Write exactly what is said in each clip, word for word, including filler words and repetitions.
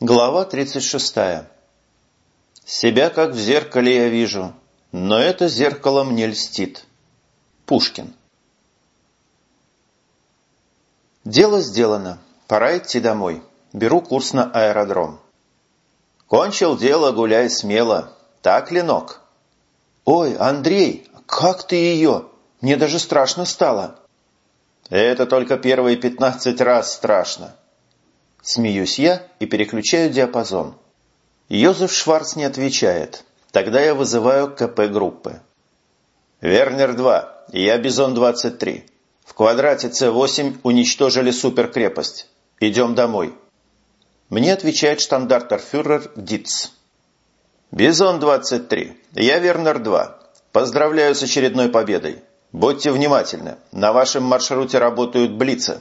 Глава тридцать шестая. Себя как в зеркале я вижу, но это зеркало мне льстит. Пушкин. Дело сделано. Пора идти домой. Беру курс на аэродром. Кончил дело, гуляй смело. Так, Ленок? Ой, Андрей, как ты ее? Мне даже страшно стало. Это только первые пятнадцать раз страшно. Смеюсь я и переключаю диапазон. Йозеф Шварц не отвечает. Тогда я вызываю КП группы. Вернер два, я Бизон двадцать три. В квадрате С восемь уничтожили суперкрепость. Идем домой. Мне отвечает штандартенфюрер Диц. Бизон двадцать три, я Вернер два. Поздравляю с очередной победой. Будьте внимательны, на вашем маршруте работают блицы.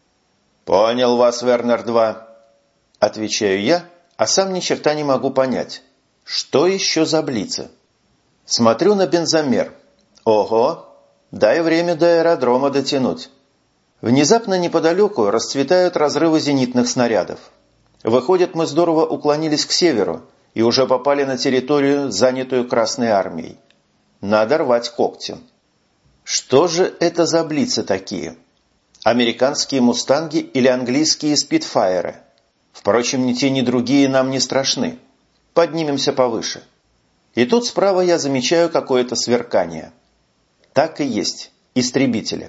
«Понял вас, Вернер два», – отвечаю я, а сам ни черта не могу понять, что еще за блицы. Смотрю на бензомер. Ого, дай время до аэродрома дотянуть. Внезапно неподалеку расцветают разрывы зенитных снарядов. Выходит, мы здорово уклонились к северу и уже попали на территорию, занятую Красной армией. Надо рвать когти. Что же это за блицы такие? Американские «Мустанги» или английские «Спитфайеры». Впрочем, ни те, ни другие нам не страшны. Поднимемся повыше. И тут справа я замечаю какое-то сверкание. Так и есть. Истребители.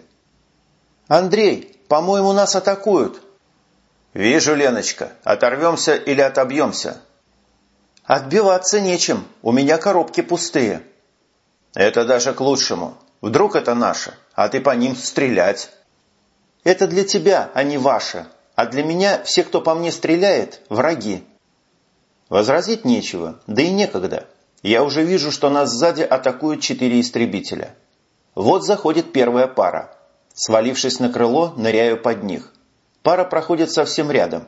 «Андрей, по-моему, нас атакуют». «Вижу, Леночка. Оторвемся или отобьемся?» «Отбиваться нечем. У меня коробки пустые». «Это даже к лучшему. Вдруг это наши, а ты по ним стрелять». Это для тебя, а не ваше. А для меня все, кто по мне стреляет, враги. Возразить нечего, да и некогда. Я уже вижу, что нас сзади атакуют четыре истребителя. Вот заходит первая пара. Свалившись на крыло, ныряю под них. Пара проходит совсем рядом.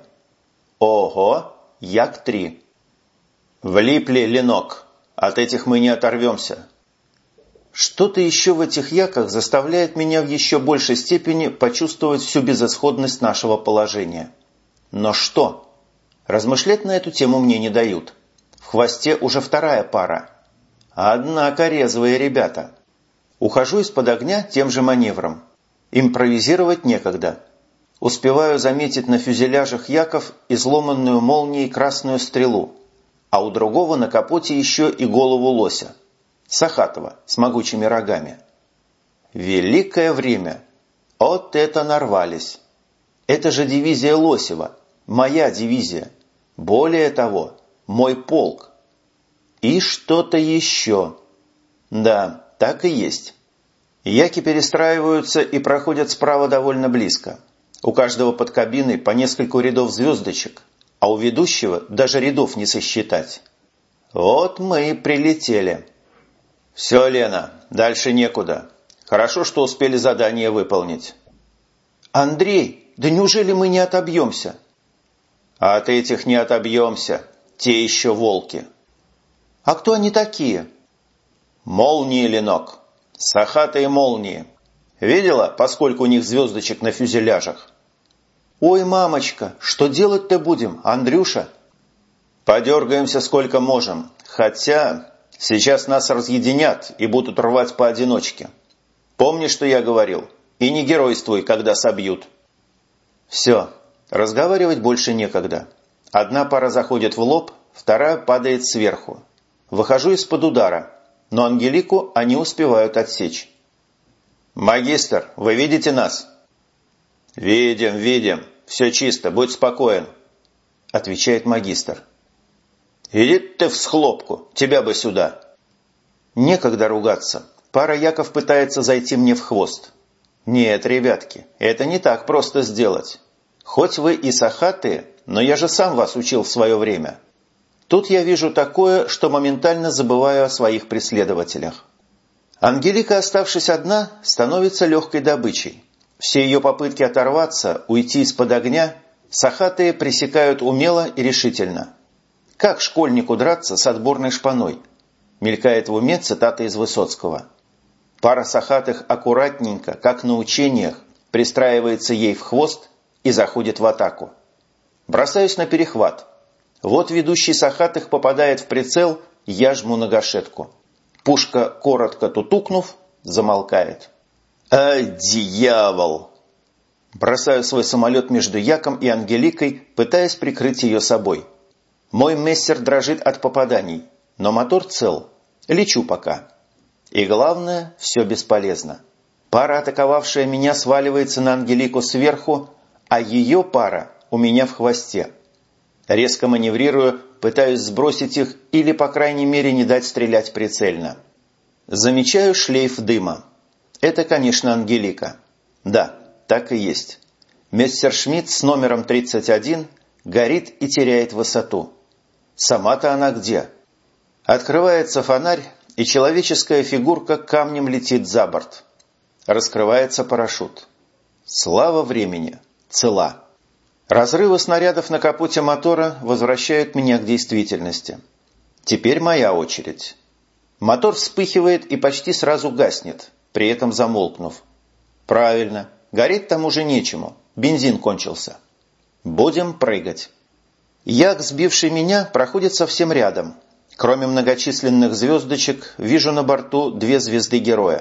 Ого, Як-три. Влипли, Ленок. От этих мы не оторвемся. Что-то еще в этих яках заставляет меня в еще большей степени почувствовать всю безысходность нашего положения. Но что? Размышлять на эту тему мне не дают. В хвосте уже вторая пара. Однако резвые ребята. Ухожу из-под огня тем же маневром. Импровизировать некогда. Успеваю заметить на фюзеляжах яков изломанную молнией красную стрелу, а у другого на капоте еще и голову лося. Сахатова с могучими рогами. Великое время. Вот это нарвались. Это же дивизия Лосева. Моя дивизия. Более того, мой полк. И что-то еще. Да, так и есть. Яки перестраиваются и проходят справа довольно близко. У каждого под кабиной по нескольку рядов звездочек, а у ведущего даже рядов не сосчитать. Вот мы и прилетели. «Все, Лена, дальше некуда. Хорошо, что успели задание выполнить». «Андрей, да неужели мы не отобьемся?» «От этих не отобьемся. Те еще волки». «А кто они такие?» «Молнии, Ленок. Сахатые молнии. Видела, поскольку у них звездочек на фюзеляжах?» «Ой, мамочка, что делать-то будем, Андрюша?» «Подергаемся сколько можем. Хотя... Сейчас нас разъединят и будут рвать поодиночке. Помни, что я говорил, и не геройствуй, когда собьют». Все, разговаривать больше некогда. Одна пара заходит в лоб, вторая падает сверху. Выхожу из-под удара, но Ангелику они успевают отсечь. «Магистр, вы видите нас?» «Видим, видим. Все чисто, будь спокоен», – отвечает магистр. «Иди ты в схлопку, тебя бы сюда». Некогда ругаться. Пара яков пытается зайти мне в хвост. Нет, ребятки, это не так просто сделать. Хоть вы и сахатые, но я же сам вас учил в свое время. Тут я вижу такое, что моментально забываю о своих преследователях. Ангелика, оставшись одна, становится легкой добычей. Все ее попытки оторваться, уйти из-под огня, сахатые пресекают умело и решительно. Как школьнику драться с отборной шпаной? Мелькает в уме цитата из Высоцкого. Пара сахатых аккуратненько, как на учениях, пристраивается ей в хвост и заходит в атаку. Бросаюсь на перехват. Вот ведущий Сахатых попадает в прицел, я жму на гашетку. Пушка, коротко тутукнув, замолкает. «Ай, дьявол!» Бросаю свой самолет между Яком и Ангеликой, пытаясь прикрыть ее собой. Мой мессер дрожит от попаданий, но мотор цел. Лечу пока. И главное, все бесполезно. Пара, атаковавшая меня, сваливается на Ангелику сверху, а ее пара у меня в хвосте. Резко маневрирую, пытаюсь сбросить их или, по крайней мере, не дать стрелять прицельно. Замечаю шлейф дыма. Это, конечно, Ангелика. Да, так и есть. Мессершмитт с номером тридцать один горит и теряет высоту. Сама-то она где? Открывается фонарь, и человеческая фигурка камнем летит за борт. Раскрывается парашют. Слава времени. Цела. Разрывы снарядов на капоте мотора возвращают меня к действительности. Теперь моя очередь. Мотор вспыхивает и почти сразу гаснет, при этом замолкнув. Правильно, гореть там уже нечему, бензин кончился. Будем прыгать. Як, сбивший меня, проходит совсем рядом. Кроме многочисленных звездочек, вижу на борту две звезды героя.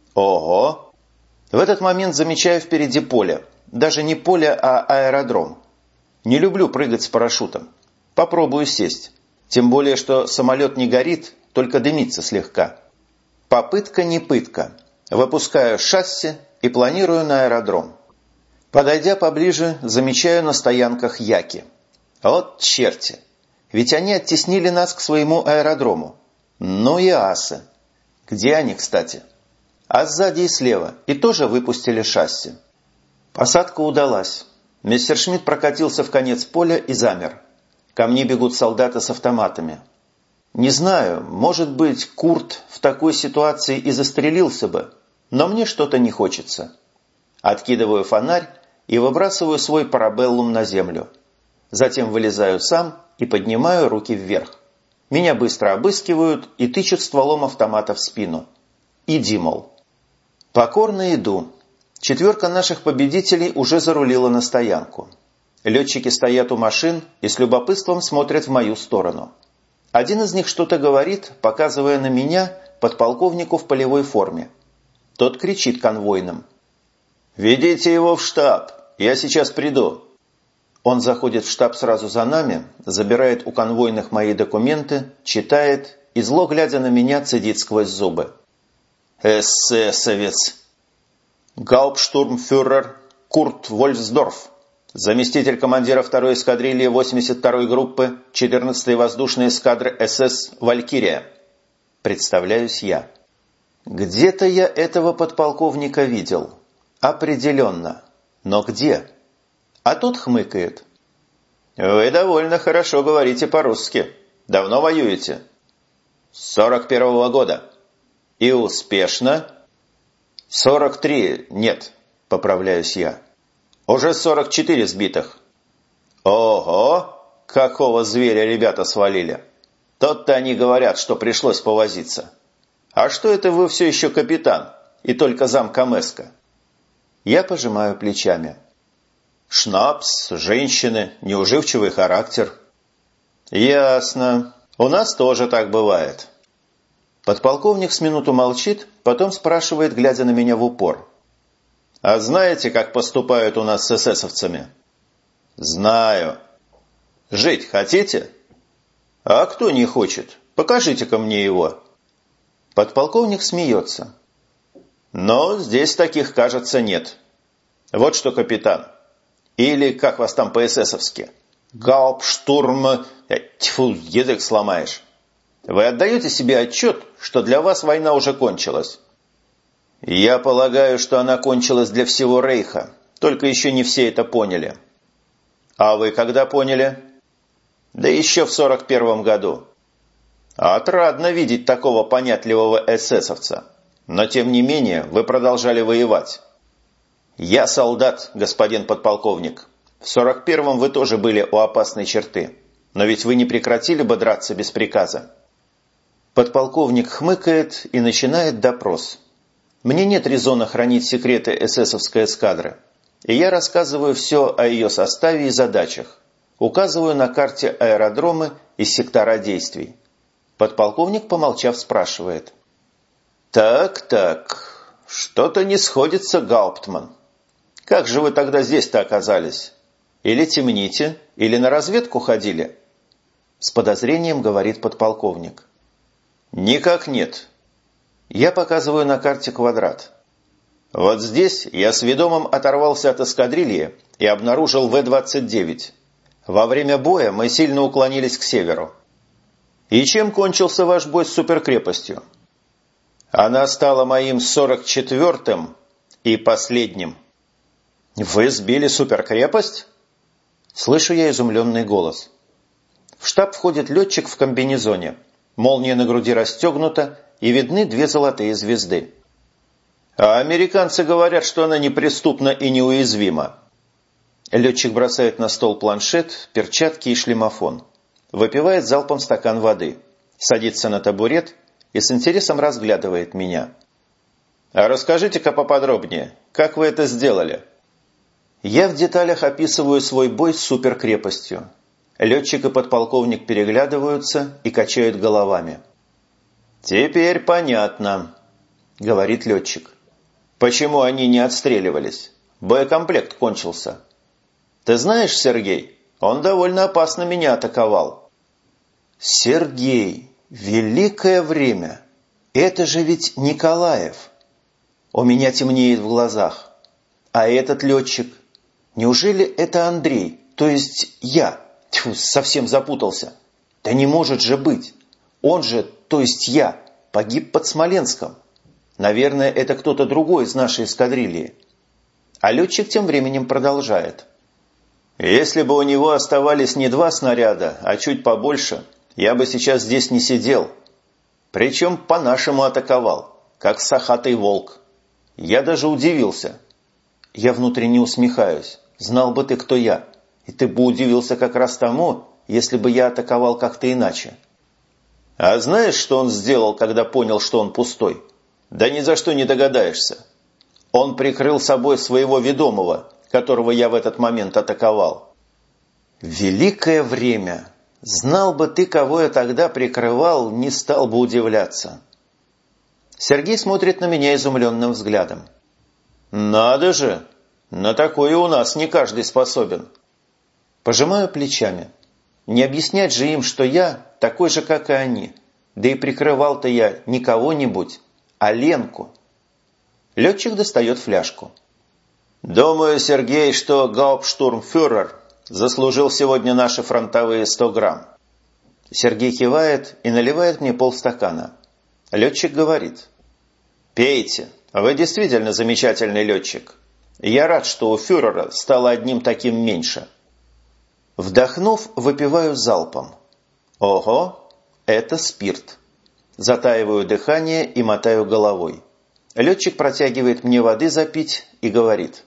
Ого! В этот момент замечаю впереди поле. Даже не поле, а аэродром. Не люблю прыгать с парашютом. Попробую сесть. Тем более, что самолет не горит, только дымится слегка. Попытка не пытка. Выпускаю шасси и планирую на аэродром. Подойдя поближе, замечаю на стоянках яки. Вот черти! Ведь они оттеснили нас к своему аэродрому. Ну и асы. Где они, кстати? А сзади и слева. И тоже выпустили шасси. Посадка удалась. Мессершмитт прокатился в конец поля и замер. Ко мне бегут солдаты с автоматами. Не знаю, может быть, Курт в такой ситуации и застрелился бы, но мне что-то не хочется. Откидываю фонарь и выбрасываю свой парабеллум на землю. Затем вылезаю сам и поднимаю руки вверх. Меня быстро обыскивают и тычут стволом автомата в спину. Иди, мол. Покорно иду. Четверка наших победителей уже зарулила на стоянку. Летчики стоят у машин и с любопытством смотрят в мою сторону. Один из них что-то говорит, показывая на меня, подполковнику в полевой форме. Тот кричит конвойным. «Ведите его в штаб, я сейчас приду». Он заходит в штаб сразу за нами, забирает у конвойных мои документы, читает и, зло глядя на меня, цедит сквозь зубы. «Эсэсовец! Гауптштурмфюрер Курт Вольфсдорф, заместитель командира второй эскадрильи восемьдесят второй группы четырнадцатой воздушной эскадры СС «Валькирия». Представляюсь я. Где-то я этого подполковника видел. Определенно. Но где? А тот хмыкает. «Вы довольно хорошо говорите по-русски. Давно воюете?» «С сорок первого года». «И успешно?» «сорок три, нет», поправляюсь я. «Уже сорок четыре сбитых». «Ого! Какого зверя ребята свалили! Тот-то они говорят, что пришлось повозиться. А что это вы все еще капитан и только замкомеска?» Я пожимаю плечами. «Шнапс, женщины, неуживчивый характер». «Ясно. У нас тоже так бывает». Подполковник с минуту молчит, потом спрашивает, глядя на меня в упор. «А знаете, как поступают у нас с эсэсовцами?» «Знаю». «Жить хотите?» «А кто не хочет? Покажите-ка мне его». Подполковник смеется. «Но здесь таких, кажется, нет. Вот что, капитан. Или как вас там по-эсэсовски? Гауптштурм... Тьфу, язык сломаешь. Вы отдаете себе отчет, что для вас война уже кончилась?» «Я полагаю, что она кончилась для всего Рейха, только еще не все это поняли». «А вы когда поняли?» «Да еще в сорок первом году». «Отрадно видеть такого понятливого эсэсовца. Но тем не менее вы продолжали воевать». «Я солдат, господин подполковник. В сорок первом вы тоже были у опасной черты. Но ведь вы не прекратили бы драться без приказа». Подполковник хмыкает и начинает допрос. Мне нет резона хранить секреты эсэсовской эскадры, и я рассказываю все о ее составе и задачах. Указываю на карте аэродромы и сектора действий. Подполковник, помолчав, спрашивает. «Так, так, что-то не сходится, Гауптман. Как же вы тогда здесь-то оказались? Или темните, или на разведку ходили?» С подозрением говорит подполковник. «Никак нет». Я показываю на карте квадрат. Вот здесь я с ведомым оторвался от эскадрильи и обнаружил вэ двадцать девять. Во время боя мы сильно уклонились к северу. И чем кончился ваш бой с суперкрепостью? Она стала моим сорок четвёртым и последним. Вы сбили суперкрепость? Слышу я изумленный голос. В штаб входит летчик в комбинезоне. Молния на груди расстегнута, и видны две золотые звезды. А американцы говорят, что она неприступна и неуязвима. Летчик бросает на стол планшет, перчатки и шлемофон. Выпивает залпом стакан воды. Садится на табурет и с интересом разглядывает меня. А расскажите-ка поподробнее, как вы это сделали? Я в деталях описываю свой бой с суперкрепостью. Летчик и подполковник переглядываются и качают головами. «Теперь понятно», — говорит летчик. «Почему они не отстреливались? Боекомплект кончился. Ты знаешь, Сергей, он довольно опасно меня атаковал». «Сергей, великое время! Это же ведь Николаев!» У меня темнеет в глазах. А этот летчик? Неужели это Андрей, то есть я? Тьфу, совсем запутался. Да не может же быть. Он же, то есть я, погиб под Смоленском. Наверное, это кто-то другой из нашей эскадрильи. А летчик тем временем продолжает. Если бы у него оставались не два снаряда, а чуть побольше, я бы сейчас здесь не сидел. Причем по-нашему атаковал, как сахатый волк. Я даже удивился. Я внутренне усмехаюсь. Знал бы ты, кто я. И ты бы удивился как раз тому, если бы я атаковал как-то иначе. А знаешь, что он сделал, когда понял, что он пустой? Да ни за что не догадаешься. Он прикрыл собой своего ведомого, которого я в этот момент атаковал. Великое время! Знал бы ты, кого я тогда прикрывал, не стал бы удивляться. Сергей смотрит на меня изумленным взглядом. Надо же! На такое у нас не каждый способен. Пожимаю плечами. Не объяснять же им, что я такой же, как и они. Да и прикрывал-то я не кого-нибудь, а Ленку. Летчик достает фляжку. Думаю, Сергей, что гауптштурмфюрер заслужил сегодня наши фронтовые сто грамм. Сергей кивает и наливает мне полстакана. Летчик говорит. Пейте, вы действительно замечательный летчик. Я рад, что у фюрера стало одним таким меньше. Вдохнув, выпиваю залпом. Ого, это спирт. Затаиваю дыхание и мотаю головой. Летчик протягивает мне воды запить и говорит.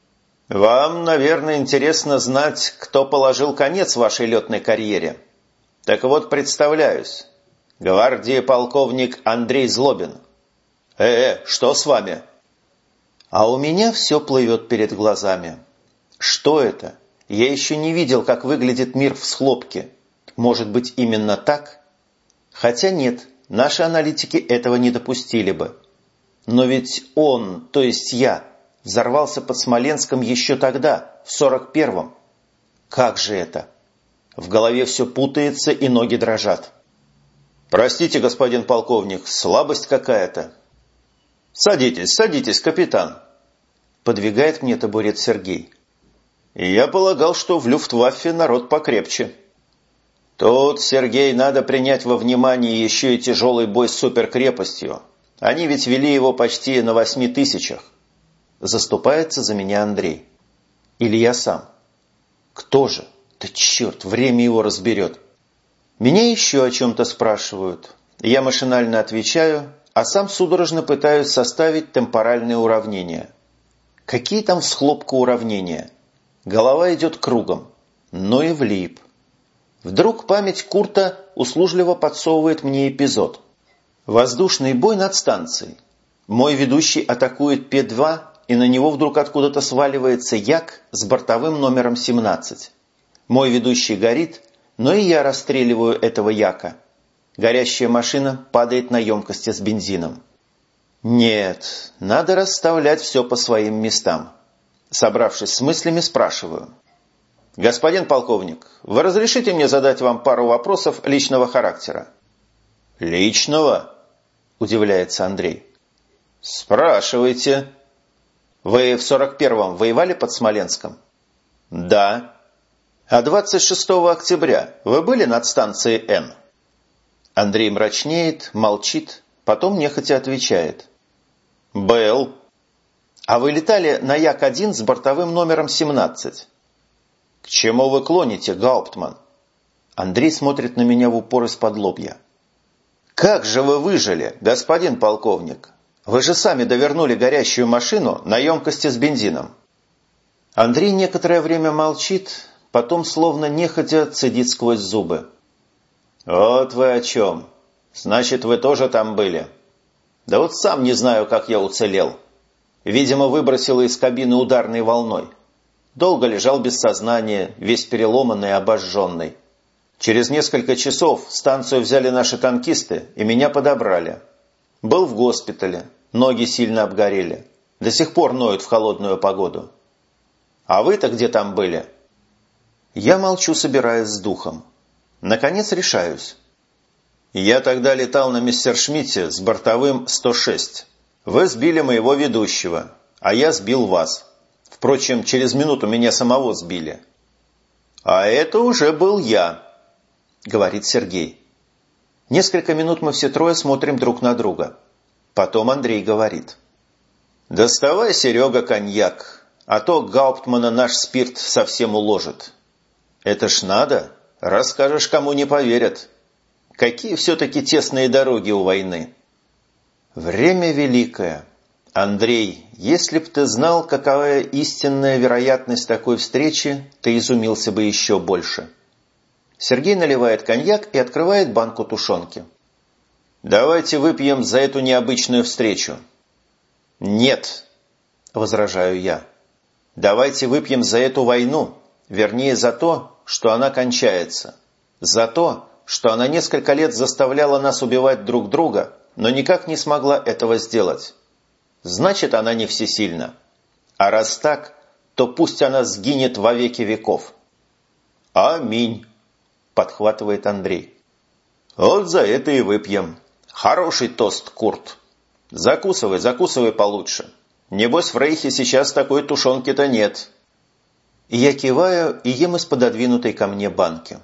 Вам, наверное, интересно знать, кто положил конец вашей летной карьере. Так вот, представляюсь. Гвардии полковник Андрей Злобин. Э-э, что с вами? А у меня все плывет перед глазами. Что это? Я еще не видел, как выглядит мир в схлопке. Может быть, именно так? Хотя нет, наши аналитики этого не допустили бы. Но ведь он, то есть я, взорвался под Смоленском еще тогда, в сорок первом. Как же это? В голове все путается и ноги дрожат. Простите, господин полковник, слабость какая-то. Садитесь, садитесь, капитан. Подвигает мне табурет Сергей. Я полагал, что в Люфтваффе народ покрепче. Тут, Сергей, надо принять во внимание еще и тяжелый бой с суперкрепостью. Они ведь вели его почти на восьми тысячах. Заступается за меня Андрей. Или я сам. Кто же? Да черт, время его разберет. Меня еще о чем-то спрашивают. Я машинально отвечаю, а сам судорожно пытаюсь составить темпоральные уравнения. Какие там с хлопка уравнения? Голова идет кругом. Но и влип. Вдруг память Курта услужливо подсовывает мне эпизод. Воздушный бой над станцией. Мой ведущий атакует Пе два, и на него вдруг откуда-то сваливается Як с бортовым номером семнадцать. Мой ведущий горит, но и я расстреливаю этого яка. Горящая машина падает на емкости с бензином. Нет, надо расставлять все по своим местам. Собравшись с мыслями, спрашиваю. «Господин полковник, вы разрешите мне задать вам пару вопросов личного характера?» «Личного?» – удивляется Андрей. «Спрашивайте». «Вы в сорок первом воевали под Смоленском?» «Да». «А двадцать шестого октября вы были над станцией Н?» Андрей мрачнеет, молчит, потом нехотя отвечает. «Был». «А вы летали на Як один с бортовым номером семнадцать?» «К чему вы клоните, Гауптман?» Андрей смотрит на меня в упор из-под лобья. «Как же вы выжили, господин полковник? Вы же сами довернули горящую машину на емкости с бензином». Андрей некоторое время молчит, потом словно нехотя цедит сквозь зубы. «Вот вы о чем. Значит, вы тоже там были. Да вот сам не знаю, как я уцелел. Видимо, выбросило из кабины ударной волной. Долго лежал без сознания, весь переломанный и обожженный. Через несколько часов станцию взяли наши танкисты и меня подобрали. Был в госпитале, ноги сильно обгорели. До сих пор ноют в холодную погоду. А вы-то где там были?» Я молчу, собираясь с духом. Наконец решаюсь. «Я тогда летал на Мессершмитте с бортовым сто шесть. Вы сбили моего ведущего, а я сбил вас. Впрочем, через минуту меня самого сбили». «А это уже был я», — говорит Сергей. Несколько минут мы все трое смотрим друг на друга. Потом Андрей говорит. «Доставай, Серега, коньяк, а то Гауптмана наш спирт совсем уложит. Это ж надо, расскажешь, кому не поверят. Какие все-таки тесные дороги у войны». Время великое. Андрей, если б ты знал, какая истинная вероятность такой встречи, ты изумился бы еще больше. Сергей наливает коньяк и открывает банку тушенки. «Давайте выпьем за эту необычную встречу». «Нет», – возражаю я. «Давайте выпьем за эту войну, вернее за то, что она кончается. За то, что она несколько лет заставляла нас убивать друг друга, но никак не смогла этого сделать. Значит, она не всесильна. А раз так, то пусть она сгинет во веки веков». «Аминь», – подхватывает Андрей. «Вот за это и выпьем. Хороший тост, Курт. Закусывай, закусывай получше. Небось, в Рейхе сейчас такой тушенки-то нет». И я киваю и ем из пододвинутой ко мне банки.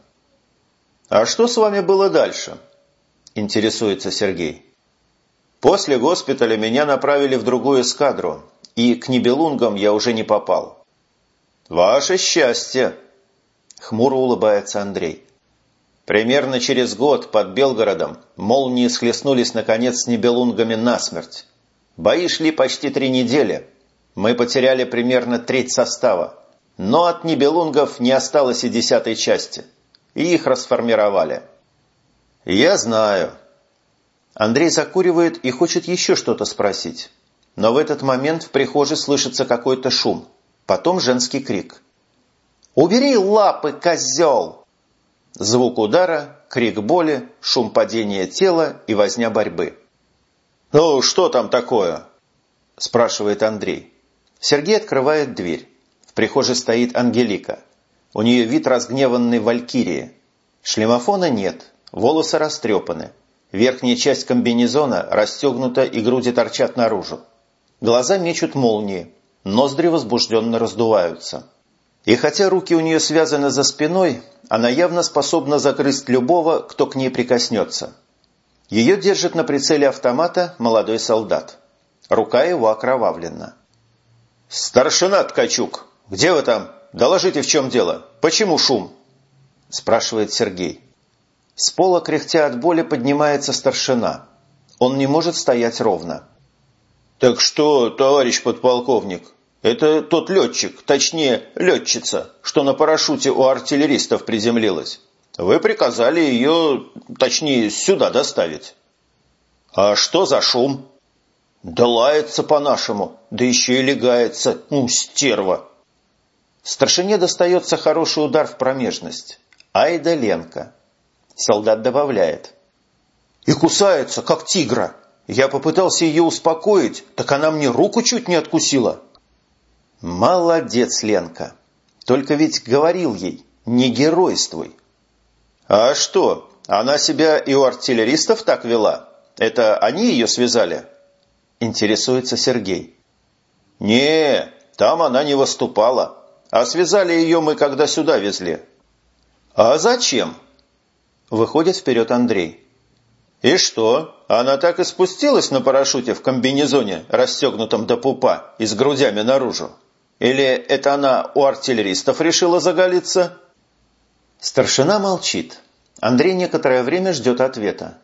«А что с вами было дальше?» – интересуется Сергей. «После госпиталя меня направили в другую эскадру, и к Нибелунгам я уже не попал». «Ваше счастье!» – хмуро улыбается Андрей. «Примерно через год под Белгородом молнии схлестнулись наконец с Нибелунгами насмерть. Бои шли почти три недели. Мы потеряли примерно треть состава. Но от Нибелунгов не осталось и десятой части. И их расформировали». «Я знаю». Андрей закуривает и хочет еще что-то спросить. Но в этот момент в прихожей слышится какой-то шум. Потом женский крик. «Убери лапы, козел!» Звук удара, крик боли, шум падения тела и возня борьбы. «Ну, что там такое?» – спрашивает Андрей. Сергей открывает дверь. В прихожей стоит Ангелика. У нее вид разгневанной валькирии. Шлемофона нет, волосы растрепаны. Верхняя часть комбинезона расстегнута и груди торчат наружу. Глаза мечут молнии, ноздри возбужденно раздуваются. И хотя руки у нее связаны за спиной, она явно способна загрызть любого, кто к ней прикоснется. Ее держит на прицеле автомата молодой солдат. Рука его окровавлена. «Старшина Ткачук, где вы там? Доложите, в чем дело. Почему шум?» – спрашивает Сергей. С пола, кряхтя от боли, поднимается старшина. Он не может стоять ровно. «Так что, товарищ подполковник, это тот летчик, точнее, летчица, что на парашюте у артиллеристов приземлилась. Вы приказали ее, точнее, сюда доставить». «А что за шум?» «Да лается по-нашему, да еще и легается, ну, стерва». Старшине достается хороший удар в промежность. Ай да Ленка. Солдат добавляет. И кусается, как тигра. Я попытался ее успокоить, так она мне руку чуть не откусила. Молодец, Ленка. Только ведь говорил ей, не геройствуй. А что, она себя и у артиллеристов так вела? Это они ее связали? Интересуется Сергей. Не, там она не выступала. А связали ее мы, когда сюда везли. А зачем? Выходит вперед Андрей. И что, она так и спустилась на парашюте в комбинезоне, расстегнутом до пупа и с грудями наружу? Или это она у артиллеристов решила заголиться? Старшина молчит. Андрей некоторое время ждет ответа.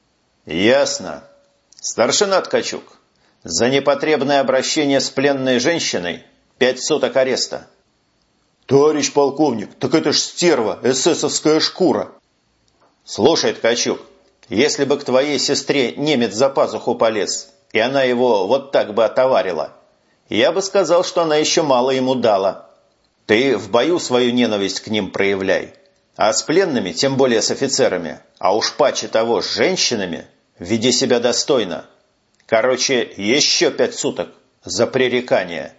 Ясно. Старшина Ткачук, за непотребное обращение с пленной женщиной пять суток ареста. Товарищ полковник, так это ж стерва, эсэсовская шкура. Слушай, Ткачук, если бы к твоей сестре немец за пазуху полез, и она его вот так бы отоварила, я бы сказал, что она еще мало ему дала. Ты в бою свою ненависть к ним проявляй. А с пленными, тем более с офицерами, а уж паче того с женщинами, веди себя достойно. Короче, еще пять суток за пререкание.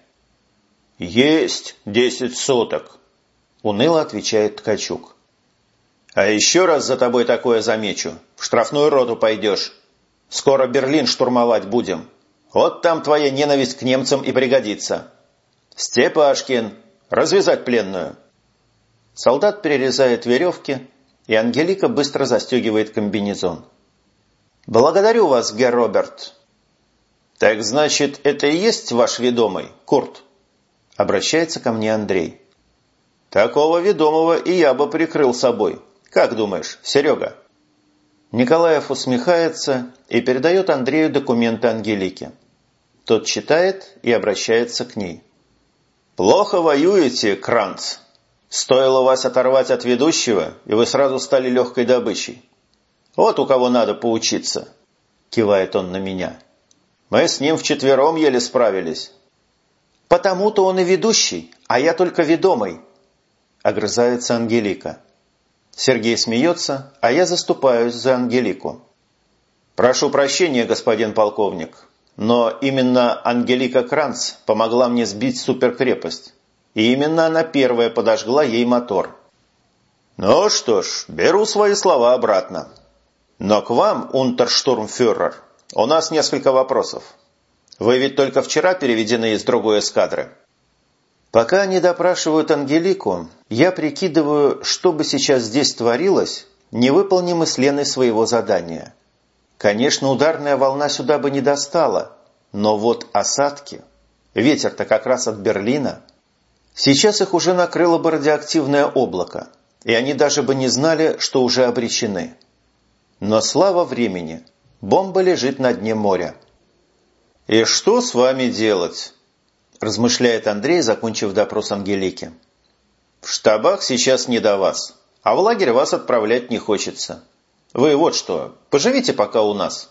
Есть десять суток, уныло отвечает Ткачук. А еще раз за тобой такое замечу, в штрафную роту пойдешь. Скоро Берлин штурмовать будем. Вот там твоя ненависть к немцам и пригодится. Степашкин, развязать пленную. Солдат перерезает веревки, и Ангелика быстро застегивает комбинезон. Благодарю вас, герр Роберт. Так значит, это и есть ваш ведомый, Курт? Обращается ко мне Андрей. Такого ведомого и я бы прикрыл собой. Как думаешь, Серега? Николаев усмехается и передает Андрею документы Ангелике. Тот читает и обращается к ней. «Плохо воюете, Кранц. Стоило вас оторвать от ведущего, и вы сразу стали легкой добычей. Вот у кого надо поучиться», – кивает он на меня. «Мы с ним вчетвером еле справились». «Потому-то он и ведущий, а я только ведомый», – огрызается Ангелика. Сергей смеется, а я заступаюсь за Ангелику. «Прошу прощения, господин полковник, но именно Ангелика Кранц помогла мне сбить суперкрепость, и именно она первая подожгла ей мотор». «Ну что ж, беру свои слова обратно. Но к вам, унтерштурмфюрер, у нас несколько вопросов. Вы ведь только вчера переведены из другой эскадры». Пока они допрашивают Ангелику, я прикидываю, что бы сейчас здесь творилось, не выполним мы с Леной своего задания. Конечно, ударная волна сюда бы не достала, но вот осадки, ветер-то как раз от Берлина, сейчас их уже накрыло бы радиоактивное облако, и они даже бы не знали, что уже обречены. Но слава времени, бомба лежит на дне моря. «И что с вами делать?» – размышляет Андрей, закончив допрос Ангелики. «В штабах сейчас не до вас, а в лагерь вас отправлять не хочется. Вы вот что, поживите пока у нас».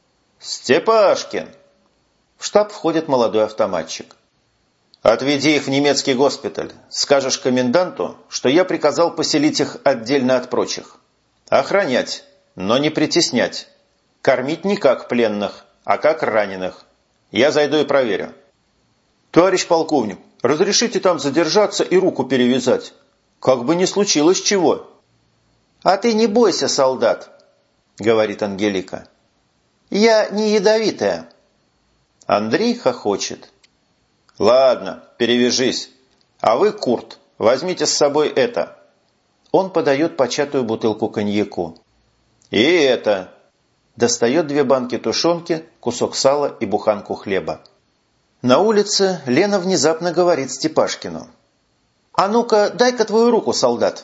«Степашкин!» В штаб входит молодой автоматчик. «Отведи их в немецкий госпиталь. Скажешь коменданту, что я приказал поселить их отдельно от прочих. Охранять, но не притеснять. Кормить не как пленных, а как раненых. Я зайду и проверю». «Товарищ полковник, разрешите там задержаться и руку перевязать? Как бы ни случилось чего». «А ты не бойся, солдат», — говорит Ангелика. «Я не ядовитая». Андрей хохочет. «Ладно, перевяжись. А вы, Курт, возьмите с собой это». Он подает початую бутылку коньяку. «И это». Достает две банки тушенки, кусок сала и буханку хлеба. На улице Лена внезапно говорит Степашкину. «А ну-ка, дай-ка твою руку, солдат».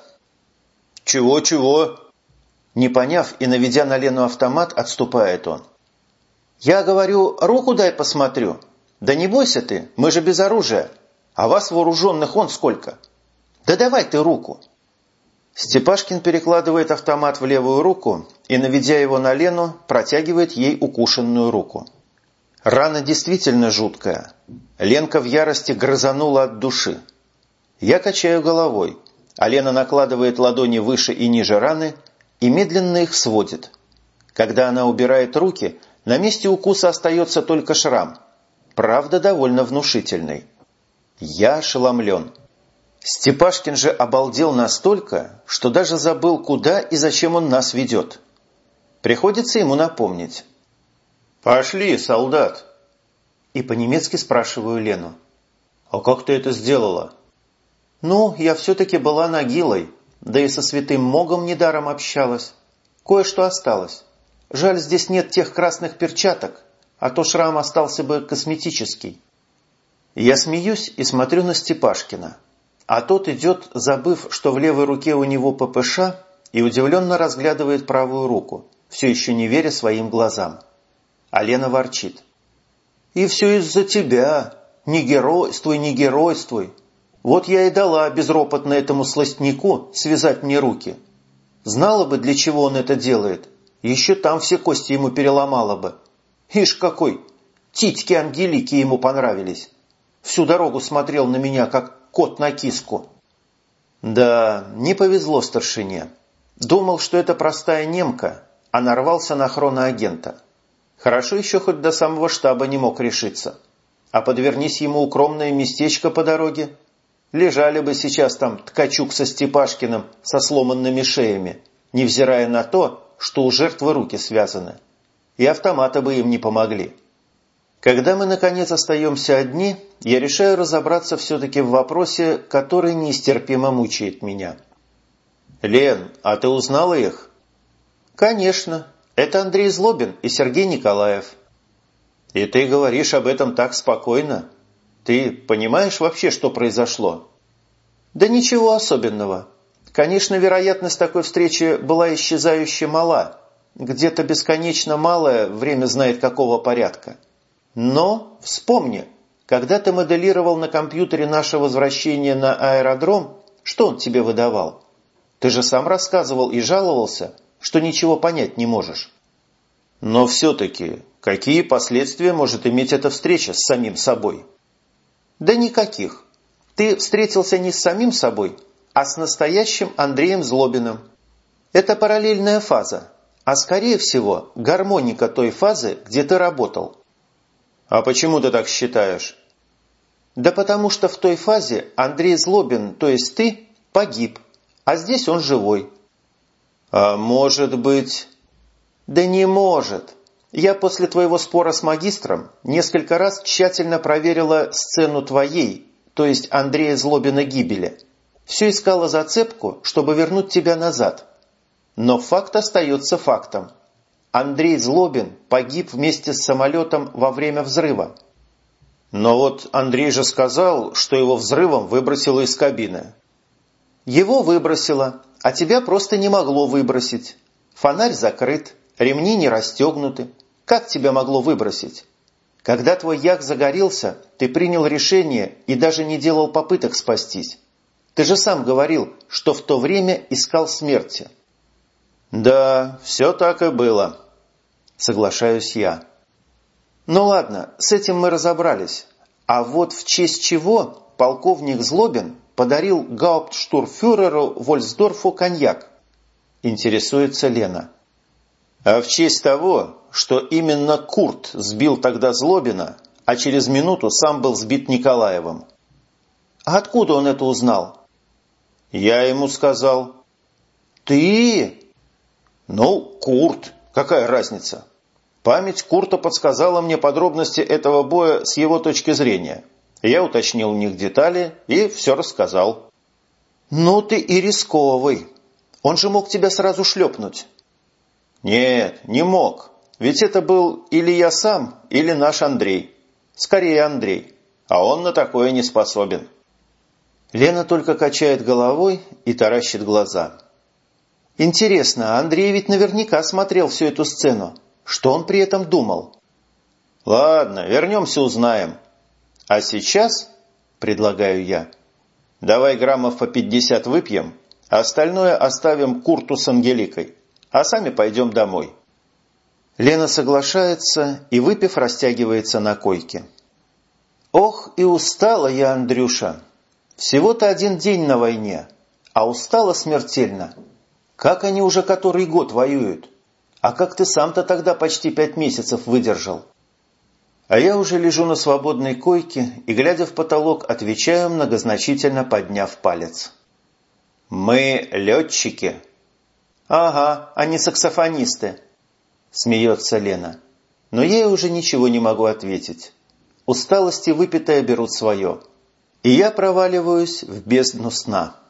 «Чего-чего?» Не поняв и наведя на Лену автомат, отступает он. «Я говорю, руку дай посмотрю. Да не бойся ты, мы же без оружия. А вас вооруженных он сколько. Да давай ты руку». Степашкин перекладывает автомат в левую руку и, наведя его на Лену, протягивает ей укушенную руку. Рана действительно жуткая. Ленка в ярости грызанула от души. Я качаю головой, а Лена накладывает ладони выше и ниже раны и медленно их сводит. Когда она убирает руки, на месте укуса остается только шрам. Правда, довольно внушительный. Я ошеломлен. Степашкин же обалдел настолько, что даже забыл, куда и зачем он нас ведет. Приходится ему напомнить. «Пошли, солдат!» И по-немецки спрашиваю Лену. «А как ты это сделала?» «Ну, я все-таки была нагилой, да и со святым Могом недаром общалась. Кое-что осталось. Жаль, здесь нет тех красных перчаток, а то шрам остался бы косметический». Я смеюсь и смотрю на Степашкина. А тот идет, забыв, что в левой руке у него ППШ, и удивленно разглядывает правую руку, все еще не веря своим глазам. А Лена ворчит. «И все из-за тебя. Не геройствуй, не геройствуй. Вот я и дала безропотно этому сластнику связать мне руки. Знала бы, для чего он это делает, еще там все кости ему переломала бы. Ишь какой! Титьки Ангелики ему понравились. Всю дорогу смотрел на меня, как кот на киску». Да, не повезло старшине. Думал, что это простая немка, а нарвался на хроноагента. Хорошо еще хоть до самого штаба не мог решиться. А подвернись ему укромное местечко по дороге, лежали бы сейчас там Ткачук со Степашкиным со сломанными шеями, невзирая на то, что у жертвы руки связаны. И автоматы бы им не помогли. Когда мы, наконец, остаемся одни, я решаю разобраться все-таки в вопросе, который нестерпимо мучает меня. «Лен, а ты узнала их?» «Конечно. Это Андрей Злобин и Сергей Николаев». «И ты говоришь об этом так спокойно? Ты понимаешь вообще, что произошло?» «Да ничего особенного. Конечно, вероятность такой встречи была исчезающе мала. Где-то бесконечно малое, время знает какого порядка. Но вспомни, когда ты моделировал на компьютере наше возвращение на аэродром, что он тебе выдавал? Ты же сам рассказывал и жаловался, что ничего понять не можешь». «Но все-таки, какие последствия может иметь эта встреча с самим собой?» «Да никаких. Ты встретился не с самим собой, а с настоящим Андреем Злобиным. Это параллельная фаза, а скорее всего гармоника той фазы, где ты работал». «А почему ты так считаешь?» «Да потому что в той фазе Андрей Злобин, то есть ты, погиб, а здесь он живой». «А может быть...» «Да не может. Я после твоего спора с магистром несколько раз тщательно проверила сцену твоей, то есть Андрея Злобина гибели. Все искала зацепку, чтобы вернуть тебя назад. Но факт остается фактом. Андрей Злобин погиб вместе с самолетом во время взрыва». «Но вот Андрей же сказал, что его взрывом выбросило из кабины». «Его выбросило, а тебя просто не могло выбросить. Фонарь закрыт, ремни не расстегнуты. Как тебя могло выбросить? Когда твой як загорелся, ты принял решение и даже не делал попыток спастись. Ты же сам говорил, что в то время искал смерти». «Да, все так и было», — соглашаюсь я. «Ну ладно, с этим мы разобрались. А вот в честь чего полковник Злобин подарил гауптштурмфюреру Вольсдорфу коньяк?» — интересуется Лена. «А в честь того, что именно Курт сбил тогда Злобина, а через минуту сам был сбит Николаевым». «А откуда он это узнал?» «Я ему сказал». «Ты?» «Ну, Курт. Какая разница? Память Курта подсказала мне подробности этого боя с его точки зрения. Я уточнил у них детали и все рассказал». «Ну ты и рисковый. Он же мог тебя сразу шлепнуть». «Нет, не мог. Ведь это был или я сам, или наш Андрей. Скорее Андрей. А он на такое не способен». Лена только качает головой и таращит глаза. «Интересно, Андрей ведь наверняка смотрел всю эту сцену. Что он при этом думал?» «Ладно, вернемся, узнаем. А сейчас, предлагаю я, давай граммов по пятьдесят выпьем, а остальное оставим Курту с Ангеликой, а сами пойдем домой». Лена соглашается и, выпив, растягивается на койке. «Ох, и устала я, Андрюша. Всего-то один день на войне, а устала смертельно. Как они уже который год воюют? А как ты сам-то тогда почти пять месяцев выдержал? А я уже лежу на свободной койке и, глядя в потолок, отвечаю, многозначительно подняв палец. «Мы летчики». «Ага, а не саксофонисты», – смеется Лена. Но ей уже ничего не могу ответить. Усталость и выпитое берут свое. И я проваливаюсь в бездну сна.